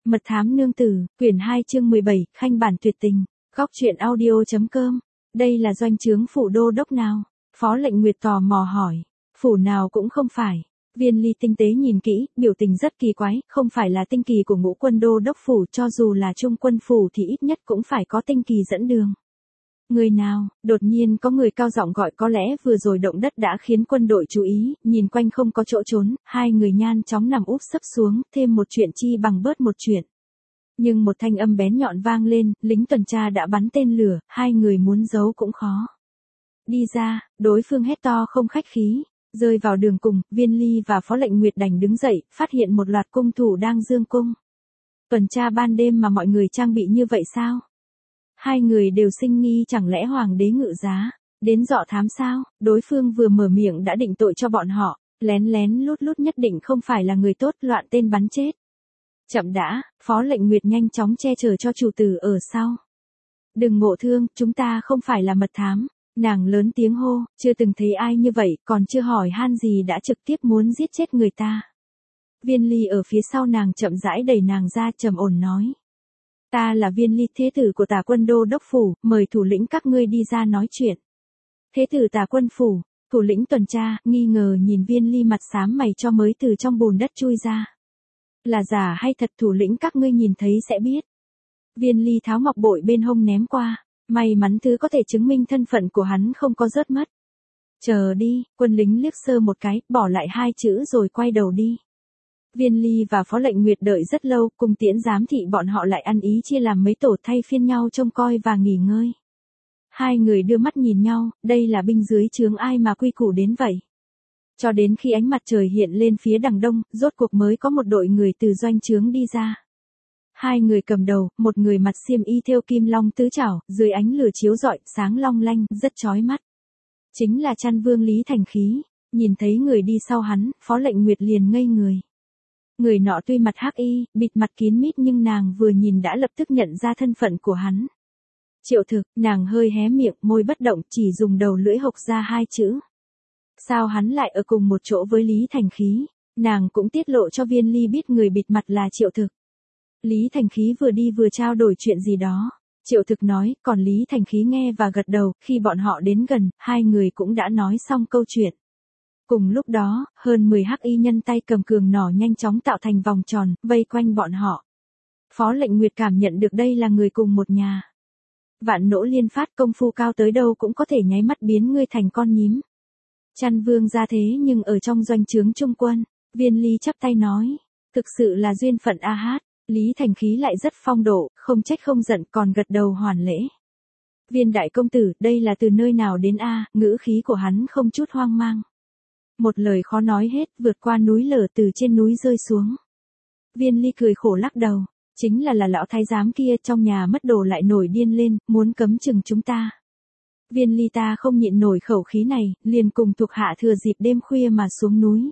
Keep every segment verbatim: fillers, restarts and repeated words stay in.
Mật thám nương tử, quyển hai chương mười bảy, khanh bản tuyệt tình. Góc truyện audio.com. Đây là doanh trướng phủ đô đốc nào? Phó lệnh Nguyệt tò mò hỏi. Phủ nào cũng không phải. Viên Ly tinh tế nhìn kỹ, biểu tình rất kỳ quái, không phải là tinh kỳ của ngũ quân đô đốc phủ, cho dù là trung quân phủ thì ít nhất cũng phải có tinh kỳ dẫn đường. Người nào? Đột nhiên có người cao giọng gọi, có lẽ vừa rồi động đất đã khiến quân đội chú ý, nhìn quanh không có chỗ trốn, hai người nhan chóng nằm úp sấp xuống, thêm một chuyện chi bằng bớt một chuyện. Nhưng một thanh âm bén nhọn vang lên, lính tuần tra đã bắn tên lửa, hai người muốn giấu cũng khó. Đi ra, đối phương hét to không khách khí. Rơi vào đường cùng, Viên Ly và Phó lệnh Nguyệt đành đứng dậy, phát hiện một loạt cung thủ đang dương cung. Tuần tra ban đêm mà mọi người trang bị như vậy sao? Hai người đều sinh nghi, chẳng lẽ hoàng đế ngự giá đến dọ thám sao? Đối phương vừa mở miệng đã định tội cho bọn họ, lén lén lút lút nhất định không phải là người tốt, loạn tên bắn chết. Chậm đã, Phó lệnh Nguyệt nhanh chóng che chở cho chủ tử ở sau. Đừng ngộ thương, chúng ta không phải là mật thám. Nàng lớn tiếng hô, chưa từng thấy ai như vậy, còn chưa hỏi han gì đã trực tiếp muốn giết chết người ta. Viên Ly ở phía sau nàng chậm rãi đẩy nàng ra, trầm ổn nói. Ta là Viên Ly, thế tử của Tả quân đô đốc phủ, mời thủ lĩnh các ngươi đi ra nói chuyện. Thế tử Tả quân phủ, thủ lĩnh tuần tra, nghi ngờ nhìn Viên Ly mặt xám mày cho mới từ trong bùn đất chui ra. Là giả hay thật, thủ lĩnh các ngươi nhìn thấy sẽ biết. Viên Ly tháo ngọc bội bên hông ném qua. May mắn thứ có thể chứng minh thân phận của hắn không có rớt mất. Chờ đi, quân lính liếc sơ một cái, bỏ lại hai chữ rồi quay đầu đi. Viên Ly và Phó lệnh Nguyệt đợi rất lâu, cùng tiễn giám thị bọn họ lại ăn ý chia làm mấy tổ thay phiên nhau trông coi và nghỉ ngơi. Hai người đưa mắt nhìn nhau, đây là binh dưới trướng ai mà quy củ đến vậy. Cho đến khi ánh mặt trời hiện lên phía đằng đông, rốt cuộc mới có một đội người từ doanh trướng đi ra. Hai người cầm đầu, một người mặt xiêm y thêu kim long tứ trảo, dưới ánh lửa chiếu rọi, sáng long lanh, rất chói mắt. Chính là Chăn Vương Lý Thành Khí. Nhìn thấy người đi sau hắn, Phó lệnh Nguyệt liền ngây người. Người nọ tuy mặt hắc y, bịt mặt kín mít nhưng nàng vừa nhìn đã lập tức nhận ra thân phận của hắn. Triệu Thực, nàng hơi hé miệng, môi bất động, chỉ dùng đầu lưỡi hộc ra hai chữ. Sao hắn lại ở cùng một chỗ với Lý Thành Khí? Nàng cũng tiết lộ cho Viên Ly biết người bịt mặt là Triệu Thực. Lý Thành Khí vừa đi vừa trao đổi chuyện gì đó. Triệu Thực nói, còn Lý Thành Khí nghe và gật đầu, khi bọn họ đến gần, hai người cũng đã nói xong câu chuyện. Cùng lúc đó, hơn mười hắc y nhân tay cầm cường nỏ nhanh chóng tạo thành vòng tròn, vây quanh bọn họ. Phó lệnh Nguyệt cảm nhận được đây là người cùng một nhà. Vạn nỗ liên phát, công phu cao tới đâu cũng có thể nháy mắt biến ngươi thành con nhím. Chăn Vương ra thế nhưng ở trong doanh trướng trung quân, Viên Ly chắp tay nói, thực sự là duyên phận a hát. Lý Thành Khí lại rất phong độ, không trách không giận, còn gật đầu hoàn lễ. Viên đại công tử, đây là từ nơi nào đến a? Ngữ khí của hắn không chút hoang mang. Một lời khó nói hết, vượt qua núi lở, từ trên núi rơi xuống. Viên Ly cười khổ lắc đầu, chính là là lão thái giám kia, trong nhà mất đồ lại nổi điên lên, muốn cấm chừng chúng ta. Viên Ly ta không nhịn nổi khẩu khí này, liền cùng thuộc hạ thừa dịp đêm khuya mà xuống núi.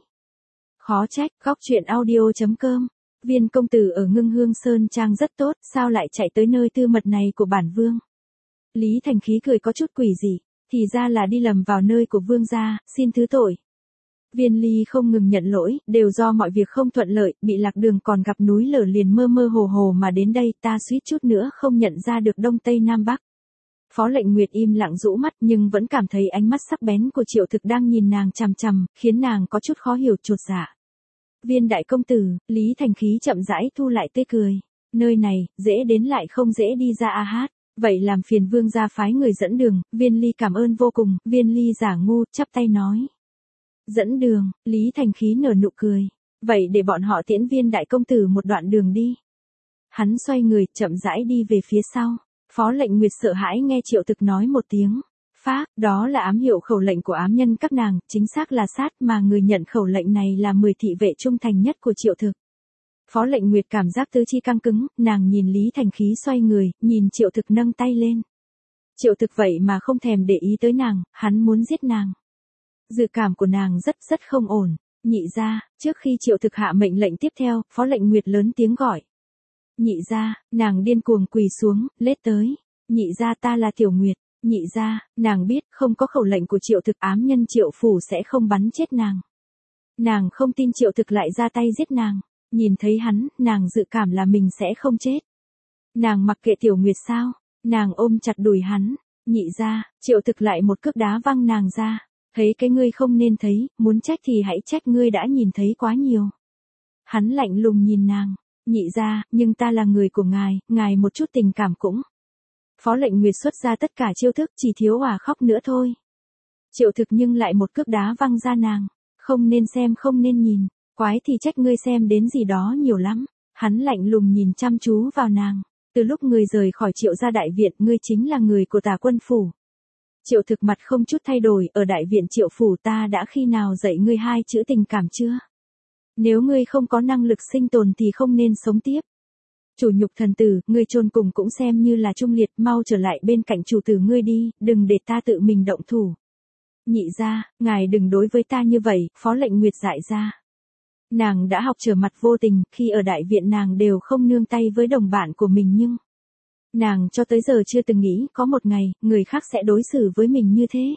Khó trách, góc truyện audio.com. Viên công tử ở Ngưng Hương Sơn Trang rất tốt, sao lại chạy tới nơi tư mật này của bản vương? Lý Thành Khí cười có chút quỷ dị, thì ra là đi lầm vào nơi của vương gia, xin thứ tội. Viên Ly không ngừng nhận lỗi, đều do mọi việc không thuận lợi, bị lạc đường còn gặp núi lở liền mơ mơ hồ hồ mà đến đây, ta suýt chút nữa không nhận ra được đông tây nam bắc. Phó lệnh Nguyệt im lặng rũ mắt nhưng vẫn cảm thấy ánh mắt sắc bén của Triệu Thực đang nhìn nàng chằm chằm, khiến nàng có chút khó hiểu chột dạ. Viên đại công tử, Lý Thành Khí chậm rãi thu lại tươi cười. Nơi này, dễ đến lại không dễ đi ra a hát. Vậy làm phiền vương gia phái người dẫn đường. Viên Ly cảm ơn vô cùng. Viên Ly giả ngu, chắp tay nói. Dẫn đường, Lý Thành Khí nở nụ cười. Vậy để bọn họ tiễn viên đại công tử một đoạn đường đi. Hắn xoay người, chậm rãi đi về phía sau. Phó lệnh Nguyệt sợ hãi nghe Triệu Thực nói một tiếng. Phác, đó là ám hiệu khẩu lệnh của ám nhân các nàng, chính xác là sát, mà người nhận khẩu lệnh này là mười thị vệ trung thành nhất của Triệu Thực. Phó lệnh Nguyệt cảm giác tứ chi căng cứng, nàng nhìn Lý Thành Khí xoay người, nhìn Triệu Thực nâng tay lên. Triệu Thực vậy mà không thèm để ý tới nàng, hắn muốn giết nàng. Dự cảm của nàng rất rất không ổn. Nhị gia, trước khi Triệu Thực hạ mệnh lệnh tiếp theo, Phó lệnh Nguyệt lớn tiếng gọi. Nhị gia, nàng điên cuồng quỳ xuống, lết tới. Nhị gia ta là Tiểu Nguyệt. Nhị gia, nàng biết không có khẩu lệnh của Triệu Thực, ám nhân Triệu phủ sẽ không bắn chết nàng. Nàng không tin Triệu Thực lại ra tay giết nàng. Nhìn thấy hắn, nàng dự cảm là mình sẽ không chết. Nàng mặc kệ Tiểu Nguyệt sao, nàng ôm chặt đùi hắn, nhị ra, Triệu Thực lại một cước đá văng nàng ra. Thấy cái ngươi không nên thấy, muốn trách thì hãy trách ngươi đã nhìn thấy quá nhiều. Hắn lạnh lùng nhìn nàng, nhị ra, nhưng ta là người của ngài, ngài một chút tình cảm cũng. Phó Lệnh Nguyệt xuất ra tất cả chiêu thức, chỉ thiếu òa khóc nữa thôi. Triệu Thực nhưng lại một cước đá văng ra nàng, không nên xem không nên nhìn, quái thì trách ngươi xem đến gì đó nhiều lắm. Hắn lạnh lùng nhìn chăm chú vào nàng, từ lúc ngươi rời khỏi Triệu gia đại viện, ngươi chính là người của Tả Quân phủ. Triệu Thực mặt không chút thay đổi, ở đại viện Triệu phủ ta đã khi nào dạy ngươi hai chữ tình cảm chưa? Nếu ngươi không có năng lực sinh tồn thì không nên sống tiếp. Chủ nhục thần tử, ngươi chôn cùng cũng xem như là trung liệt, mau trở lại bên cạnh chủ tử ngươi đi, đừng để ta tự mình động thủ. Nhị ra, ngài đừng đối với ta như vậy, Phó Lệnh Nguyệt dại ra. Nàng đã học trở mặt vô tình, khi ở đại viện nàng đều không nương tay với đồng bạn của mình nhưng... Nàng cho tới giờ chưa từng nghĩ có một ngày, người khác sẽ đối xử với mình như thế.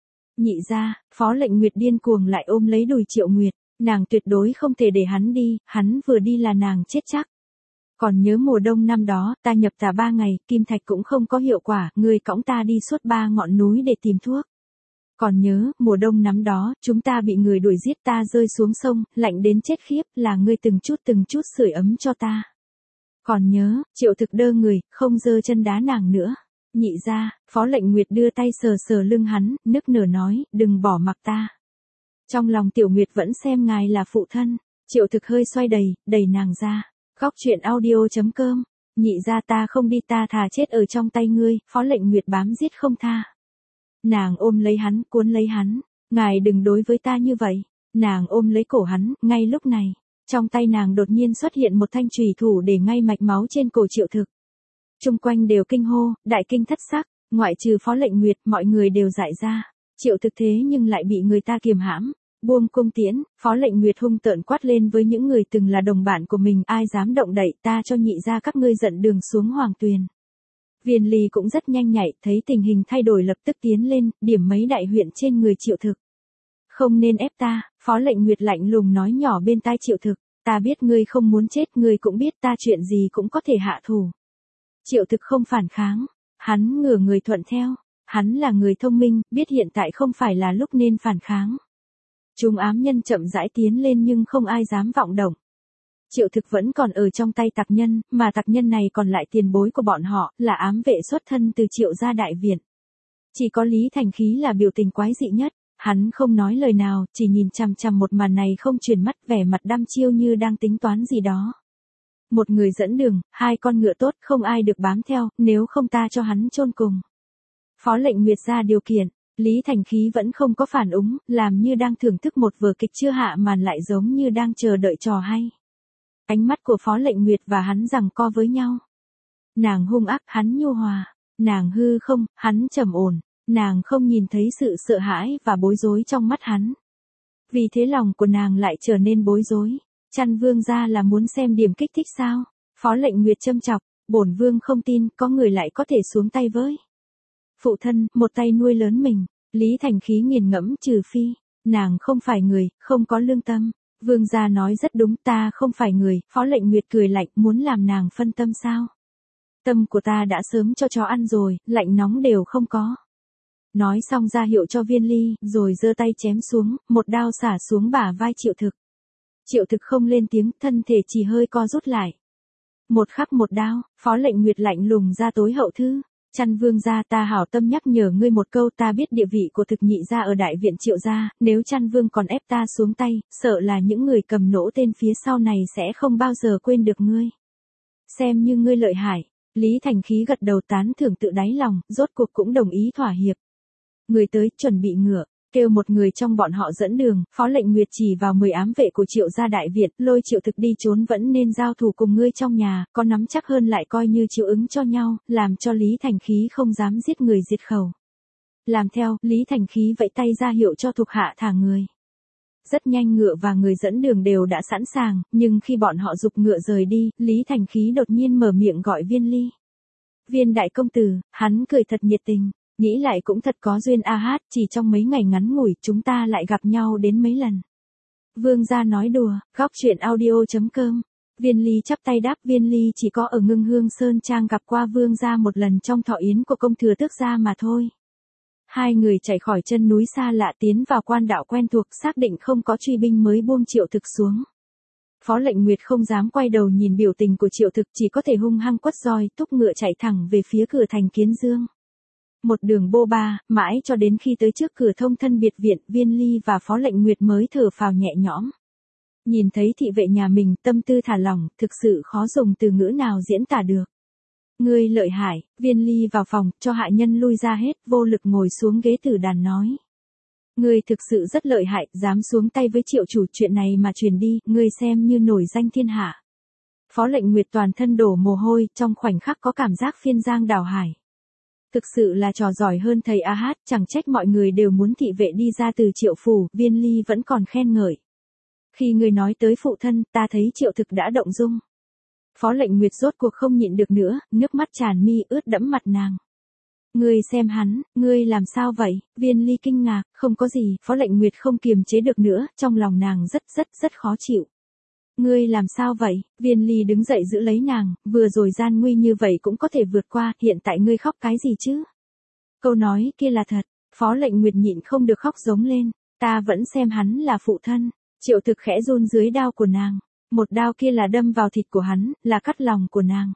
Nhị ra, Phó Lệnh Nguyệt điên cuồng lại ôm lấy đùi Triệu Nguyệt, nàng tuyệt đối không thể để hắn đi, hắn vừa đi là nàng chết chắc. Còn nhớ mùa đông năm đó, ta nhập tà ba ngày, kim thạch cũng không có hiệu quả, ngươi cõng ta đi suốt ba ngọn núi để tìm thuốc. Còn nhớ, mùa đông năm đó, chúng ta bị người đuổi giết, ta rơi xuống sông, lạnh đến chết khiếp, là ngươi từng chút từng chút sưởi ấm cho ta. Còn nhớ, Triệu Thực đơ người, không giơ chân đá nàng nữa. Nhị ra, Phó Lệnh Nguyệt đưa tay sờ sờ lưng hắn, nức nở nói, đừng bỏ mặc ta. Trong lòng Tiểu Nguyệt vẫn xem ngài là phụ thân. Triệu Thực hơi xoay đầy, đẩy nàng ra. Góc truyện audio chấm com. Nhị ra ta không đi, ta thà chết ở trong tay ngươi. Phó Lệnh Nguyệt bám giết không tha. Nàng ôm lấy hắn, cuốn lấy hắn. Ngài đừng đối với ta như vậy. Nàng ôm lấy cổ hắn, ngay lúc này. Trong tay nàng đột nhiên xuất hiện một thanh chùy thủ để ngay mạch máu trên cổ Triệu Thực. Trung quanh đều kinh hô, đại kinh thất sắc, ngoại trừ Phó Lệnh Nguyệt, mọi người đều dại ra. Triệu Thực thế nhưng lại bị người ta kiềm hãm, buông cung tiễn, Phó Lệnh Nguyệt hung tợn quát lên với những người từng là đồng bạn của mình, ai dám động đậy, ta cho nhị ra các ngươi giận đường xuống hoàng tuyền. Viên Ly cũng rất nhanh nhạy, thấy tình hình thay đổi lập tức tiến lên, điểm mấy đại huyện trên người Triệu Thực. Không nên ép ta, Phó Lệnh Nguyệt lạnh lùng nói nhỏ bên tai Triệu Thực, ta biết ngươi không muốn chết, ngươi cũng biết ta chuyện gì cũng có thể hạ thủ. Triệu Thực không phản kháng, hắn ngửa người thuận theo, hắn là người thông minh, biết hiện tại không phải là lúc nên phản kháng. Chúng ám nhân chậm rãi tiến lên nhưng không ai dám vọng động. Triệu Thực vẫn còn ở trong tay tặc nhân, mà tặc nhân này còn lại tiền bối của bọn họ, là ám vệ xuất thân từ Triệu gia đại viện. Chỉ có Lý Thành Khí là biểu tình quái dị nhất, hắn không nói lời nào, chỉ nhìn chằm chằm một màn này không chuyển mắt, vẻ mặt đăm chiêu như đang tính toán gì đó. Một người dẫn đường, hai con ngựa tốt, không ai được bám theo, nếu không ta cho hắn chôn cùng. Phó Lệnh Nguyệt ra điều kiện, Lý Thành Khí vẫn không có phản ứng, làm như đang thưởng thức một vở kịch chưa hạ màn, lại giống như đang chờ đợi trò hay. Ánh mắt của Phó Lệnh Nguyệt và hắn giằng co với nhau. Nàng hung ác, hắn nhu hòa. Nàng hư không, hắn trầm ổn. Nàng không nhìn thấy sự sợ hãi và bối rối trong mắt hắn. Vì thế lòng của nàng lại trở nên bối rối. Chăn vương gia là muốn xem điểm kích thích sao? Phó Lệnh Nguyệt châm chọc, bổn vương không tin có người lại có thể xuống tay với. Phụ thân, một tay nuôi lớn mình. Lý Thành Khí nghiền ngẫm, trừ phi, nàng không phải người, không có lương tâm. Vương gia nói rất đúng, ta không phải người. Phó Lệnh Nguyệt cười lạnh, muốn làm nàng phân tâm sao? Tâm của ta đã sớm cho chó ăn rồi, lạnh nóng đều không có. Nói xong ra hiệu cho Viên Ly, rồi giơ tay chém xuống, một đao xả xuống bả vai Triệu Thực. Triệu Thực không lên tiếng, thân thể chỉ hơi co rút lại. Một khắc một đao, Phó Lệnh Nguyệt lạnh lùng ra tối hậu thư. Chăn vương gia, ta hảo tâm nhắc nhở ngươi một câu, ta biết địa vị của Thực nhị gia ở đại viện Triệu gia, nếu Chăn vương còn ép ta xuống tay, sợ là những người cầm nỗ tên phía sau này sẽ không bao giờ quên được ngươi. Xem như ngươi lợi hại. Lý Thành Khí gật đầu tán thưởng tự đáy lòng, rốt cuộc cũng đồng ý thỏa hiệp. Người tới, chuẩn bị ngựa, kêu một người trong bọn họ dẫn đường. Phó Lệnh Nguyệt chỉ vào mười ám vệ của Triệu gia đại viện, lôi Triệu Thực đi trốn, vẫn nên giao thủ cùng ngươi trong nhà, có nắm chắc hơn lại coi như chịu ứng cho nhau, làm cho Lý Thành Khí không dám giết người diệt khẩu. Làm theo, Lý Thành Khí vẫy tay ra hiệu cho thuộc hạ thả người. Rất nhanh ngựa và người dẫn đường đều đã sẵn sàng, nhưng khi bọn họ giục ngựa rời đi, Lý Thành Khí đột nhiên mở miệng gọi Viên Ly. Viên đại công tử, hắn cười thật nhiệt tình. Nghĩ lại cũng thật có duyên a hát, chỉ trong mấy ngày ngắn ngủi chúng ta lại gặp nhau đến mấy lần. Vương gia nói đùa, góc chuyện audio.com. Viên Ly chắp tay đáp. Viên Ly chỉ có ở Ngưng Hương Sơn Trang gặp qua vương gia một lần trong thọ yến của công thừa tước gia mà thôi. Hai người chạy khỏi chân núi xa lạ tiến vào quan đạo quen thuộc, xác định không có truy binh mới buông Triệu Thực xuống. Phó Lệnh Nguyệt không dám quay đầu nhìn biểu tình của Triệu Thực, chỉ có thể hung hăng quất roi, thúc ngựa chạy thẳng về phía cửa thành Kiến Dương. Một đường bô ba, mãi cho đến khi tới trước cửa Thông Thân biệt viện, Viên Ly và Phó Lệnh Nguyệt mới thở phào nhẹ nhõm. Nhìn thấy thị vệ nhà mình, tâm tư thả lỏng, thực sự khó dùng từ ngữ nào diễn tả được. Ngươi lợi hại. Viên Ly vào phòng, cho hạ nhân lui ra hết, vô lực ngồi xuống ghế tử đàn nói. Ngươi thực sự rất lợi hại, dám xuống tay với Triệu chủ, chuyện này mà truyền đi, ngươi xem như nổi danh thiên hạ. Phó Lệnh Nguyệt toàn thân đổ mồ hôi, trong khoảnh khắc có cảm giác phiên giang đảo hải. Thực sự là trò giỏi hơn thầy A Hát, chẳng trách mọi người đều muốn thị vệ đi ra từ Triệu phủ. Viên Ly vẫn còn khen ngợi. Khi ngươi nói tới phụ thân, ta thấy Triệu Thực đã động dung. Phó Lệnh Nguyệt rốt cuộc không nhịn được nữa, nước mắt tràn mi ướt đẫm mặt nàng. Ngươi xem hắn, ngươi làm sao vậy? Viên Ly kinh ngạc. Không có gì. Phó Lệnh Nguyệt không kiềm chế được nữa, trong lòng nàng rất rất rất khó chịu. Ngươi làm sao vậy? Viên Ly đứng dậy giữ lấy nàng, vừa rồi gian nguy như vậy cũng có thể vượt qua, hiện tại ngươi khóc cái gì chứ? Câu nói kia là thật. Phó Lệnh Nguyệt nhịn không được khóc giống lên. Ta vẫn xem hắn là phụ thân. Triệu Thực khẽ run dưới đao của nàng. Một đao kia là đâm vào thịt của hắn, là cắt lòng của nàng.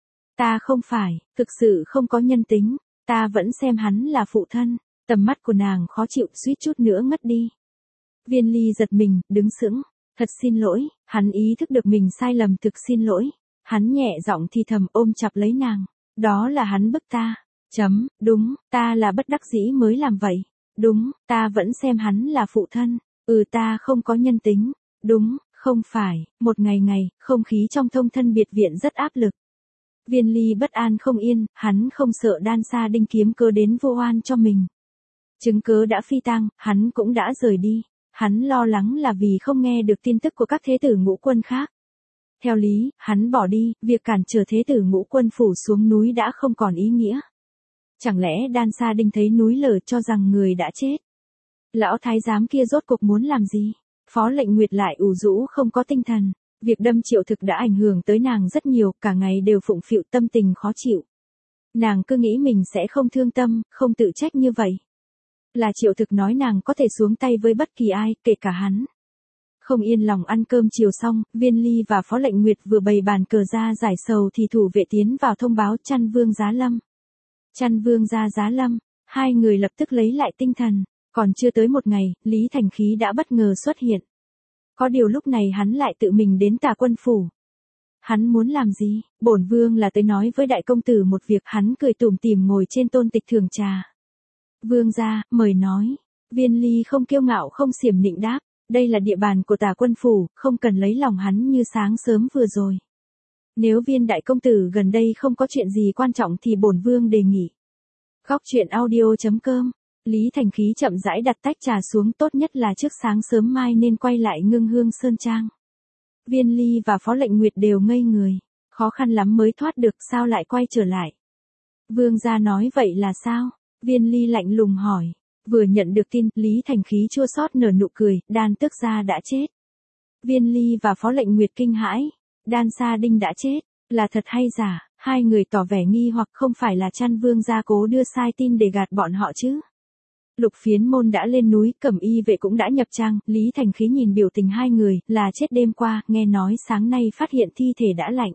Ta không phải, thực sự không có nhân tính. Ta vẫn xem hắn là phụ thân. Tầm mắt của nàng khó chịu, suýt chút nữa ngất đi. Viên Ly giật mình, đứng sững. Thật xin lỗi. Hắn ý thức được mình sai lầm, thực xin lỗi. Hắn nhẹ giọng thì thầm, ôm chặt lấy nàng. Đó là hắn bức ta. Chấm, đúng, ta là bất đắc dĩ mới làm vậy. Đúng, ta vẫn xem hắn là phụ thân. Ừ, ta không có nhân tính. Đúng, không phải. Một ngày ngày, không khí trong Thông Thân biệt viện rất áp lực. Viên Ly bất an không yên, hắn không sợ Đan Sa Đinh kiếm cớ đến vô oan cho mình. Chứng cớ đã phi tang, hắn cũng đã rời đi. Hắn lo lắng là vì không nghe được tin tức của các thế tử Ngũ Quân khác. Theo lý, hắn bỏ đi, việc cản trở thế tử Ngũ Quân phủ xuống núi đã không còn ý nghĩa. Chẳng lẽ Đan Sa Đinh thấy núi lở cho rằng người đã chết? Lão thái giám kia rốt cuộc muốn làm gì? Phó Lệnh Nguyệt lại ủ rũ không có tinh thần. Việc đâm Triệu Thực đã ảnh hưởng tới nàng rất nhiều, cả ngày đều phụng phịu, tâm tình khó chịu. Nàng cứ nghĩ mình sẽ không thương tâm, không tự trách như vậy. Là Triệu Thực nói nàng có thể xuống tay với bất kỳ ai, kể cả hắn. Không yên lòng ăn cơm chiều xong, Viên Ly và Phó Lệnh Nguyệt vừa bày bàn cờ ra giải sầu thì thủ vệ tiến vào thông báo Chăn Vương Giá Lâm. Chăn Vương gia Giá Lâm, hai người lập tức lấy lại tinh thần. Còn chưa tới một ngày, Lý Thành Khí đã bất ngờ xuất hiện. Có điều lúc này hắn lại tự mình đến Tả Quân phủ. Hắn muốn làm gì? Bổn vương là tới nói với đại công tử một việc. Hắn cười tủm tỉm ngồi trên tôn tịch thưởng trà. Vương gia, mời nói. Viên Ly không kiêu ngạo không xiểm nịnh đáp. Đây là địa bàn của Tả Quân phủ, không cần lấy lòng hắn như sáng sớm vừa rồi. Nếu Viên đại công tử gần đây không có chuyện gì quan trọng thì bổn vương đề nghị. Góc chuyện audio.com. Lý Thành Khí chậm rãi đặt tách trà xuống, tốt nhất là trước sáng sớm mai nên quay lại Ngưng Hương Sơn Trang. Viên Ly và Phó Lệnh Nguyệt đều ngây người. Khó khăn lắm mới thoát được, sao lại quay trở lại? Vương gia nói vậy là sao? Viên Ly lạnh lùng hỏi. Vừa nhận được tin, Lý Thành Khí chua xót nở nụ cười, Đan tước gia đã chết. Viên Ly và Phó Lệnh Nguyệt kinh hãi. Đan Sa Đinh đã chết, là thật hay giả? Hai người tỏ vẻ nghi hoặc, không phải là Chăn Vương gia cố đưa sai tin để gạt bọn họ chứ? Lục Phiến Môn đã lên núi, Cẩm Y vệ cũng đã nhập trang. Lý Thành Khí nhìn biểu tình hai người, là chết đêm qua, nghe nói sáng nay phát hiện thi thể đã lạnh.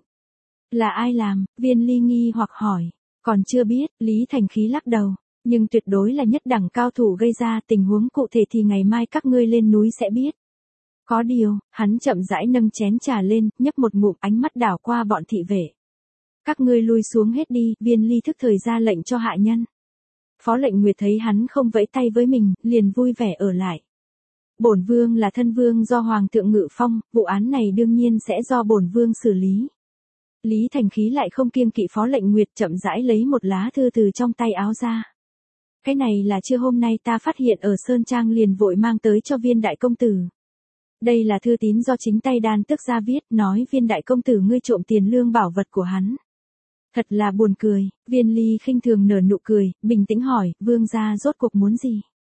Là ai làm? Viên Ly nghi hoặc hỏi. Còn chưa biết, Lý Thành Khí lắc đầu. Nhưng tuyệt đối là nhất đẳng cao thủ gây ra, tình huống cụ thể thì ngày mai các ngươi lên núi sẽ biết. Có điều, hắn chậm rãi nâng chén trà lên, nhấp một ngụm, ánh mắt đảo qua bọn thị vệ. Các ngươi lui xuống hết đi. Viên Ly thức thời ra lệnh cho hạ nhân. Phó Lệnh Nguyệt thấy hắn không vẫy tay với mình, liền vui vẻ ở lại. Bổn vương là thân vương do Hoàng thượng ngự phong, vụ án này đương nhiên sẽ do bổn vương xử lý. Lý Thành Khí lại không kiêng kỵ Phó Lệnh Nguyệt, chậm rãi lấy một lá thư từ trong tay áo ra. Cái này là trưa hôm nay ta phát hiện ở Sơn Trang, liền vội mang tới cho Viên đại công tử. Đây là thư tín do chính tay Đan tước gia viết, nói Viên đại công tử ngươi trộm tiền lương bảo vật của hắn. Thật là buồn cười. Viên Ly khinh thường nở nụ cười, bình tĩnh hỏi, vương gia rốt cuộc muốn gì?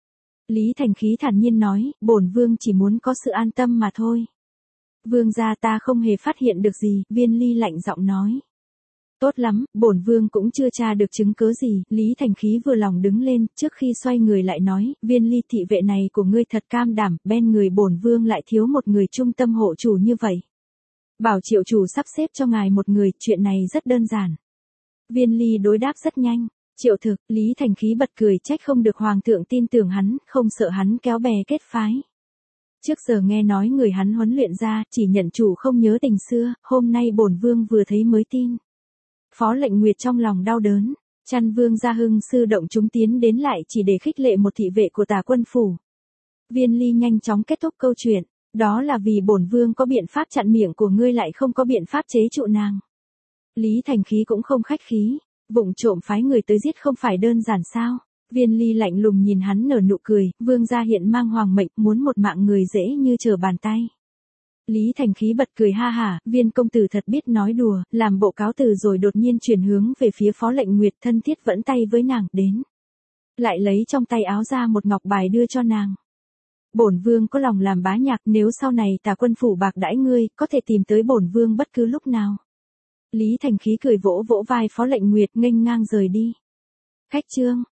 Lý Thành Khí thản nhiên nói, bổn vương chỉ muốn có sự an tâm mà thôi. Vương gia ta không hề phát hiện được gì, Viên Ly lạnh giọng nói. Tốt lắm, bổn vương cũng chưa tra được chứng cứ gì, Lý Thành Khí vừa lòng đứng lên, trước khi xoay người lại nói, Viên Ly thị vệ này của ngươi thật cam đảm, bên người bổn vương lại thiếu một người trung tâm hộ chủ như vậy. Bảo Triệu chủ sắp xếp cho ngài một người, chuyện này rất đơn giản. Viên Ly đối đáp rất nhanh. Triệu Thực, Lý Thành Khí bật cười, trách không được hoàng thượng tin tưởng hắn, không sợ hắn kéo bè kết phái. Trước giờ nghe nói người hắn huấn luyện ra, chỉ nhận chủ không nhớ tình xưa, hôm nay bổn vương vừa thấy mới tin. Phó Lệnh Nguyệt trong lòng đau đớn, chăn vương gia hưng sư động chúng tiến đến lại chỉ để khích lệ một thị vệ của Tả quân phủ. Viên Ly nhanh chóng kết thúc câu chuyện, đó là vì bổn vương có biện pháp chặn miệng của ngươi lại không có biện pháp chế trụ nàng. Lý Thành Khí cũng không khách khí, vụng trộm phái người tới giết không phải đơn giản sao? Viên Ly lạnh lùng nhìn hắn nở nụ cười, vương gia hiện mang hoàng mệnh, muốn một mạng người dễ như trở bàn tay. Lý Thành Khí bật cười ha hả, Viên công tử thật biết nói đùa, làm bộ cáo từ rồi đột nhiên chuyển hướng về phía Phó Lệnh Nguyệt, thân thiết vẫn tay với nàng, đến. Lại lấy trong tay áo ra một ngọc bài đưa cho nàng. Bổn vương có lòng làm bá nhạc, nếu sau này Tả quân phủ bạc đãi ngươi, có thể tìm tới bổn vương bất cứ lúc nào. Lý Thành Khí cười vỗ vỗ vai Phó Lệnh Nguyệt, nghênh ngang rời đi. Khách trương.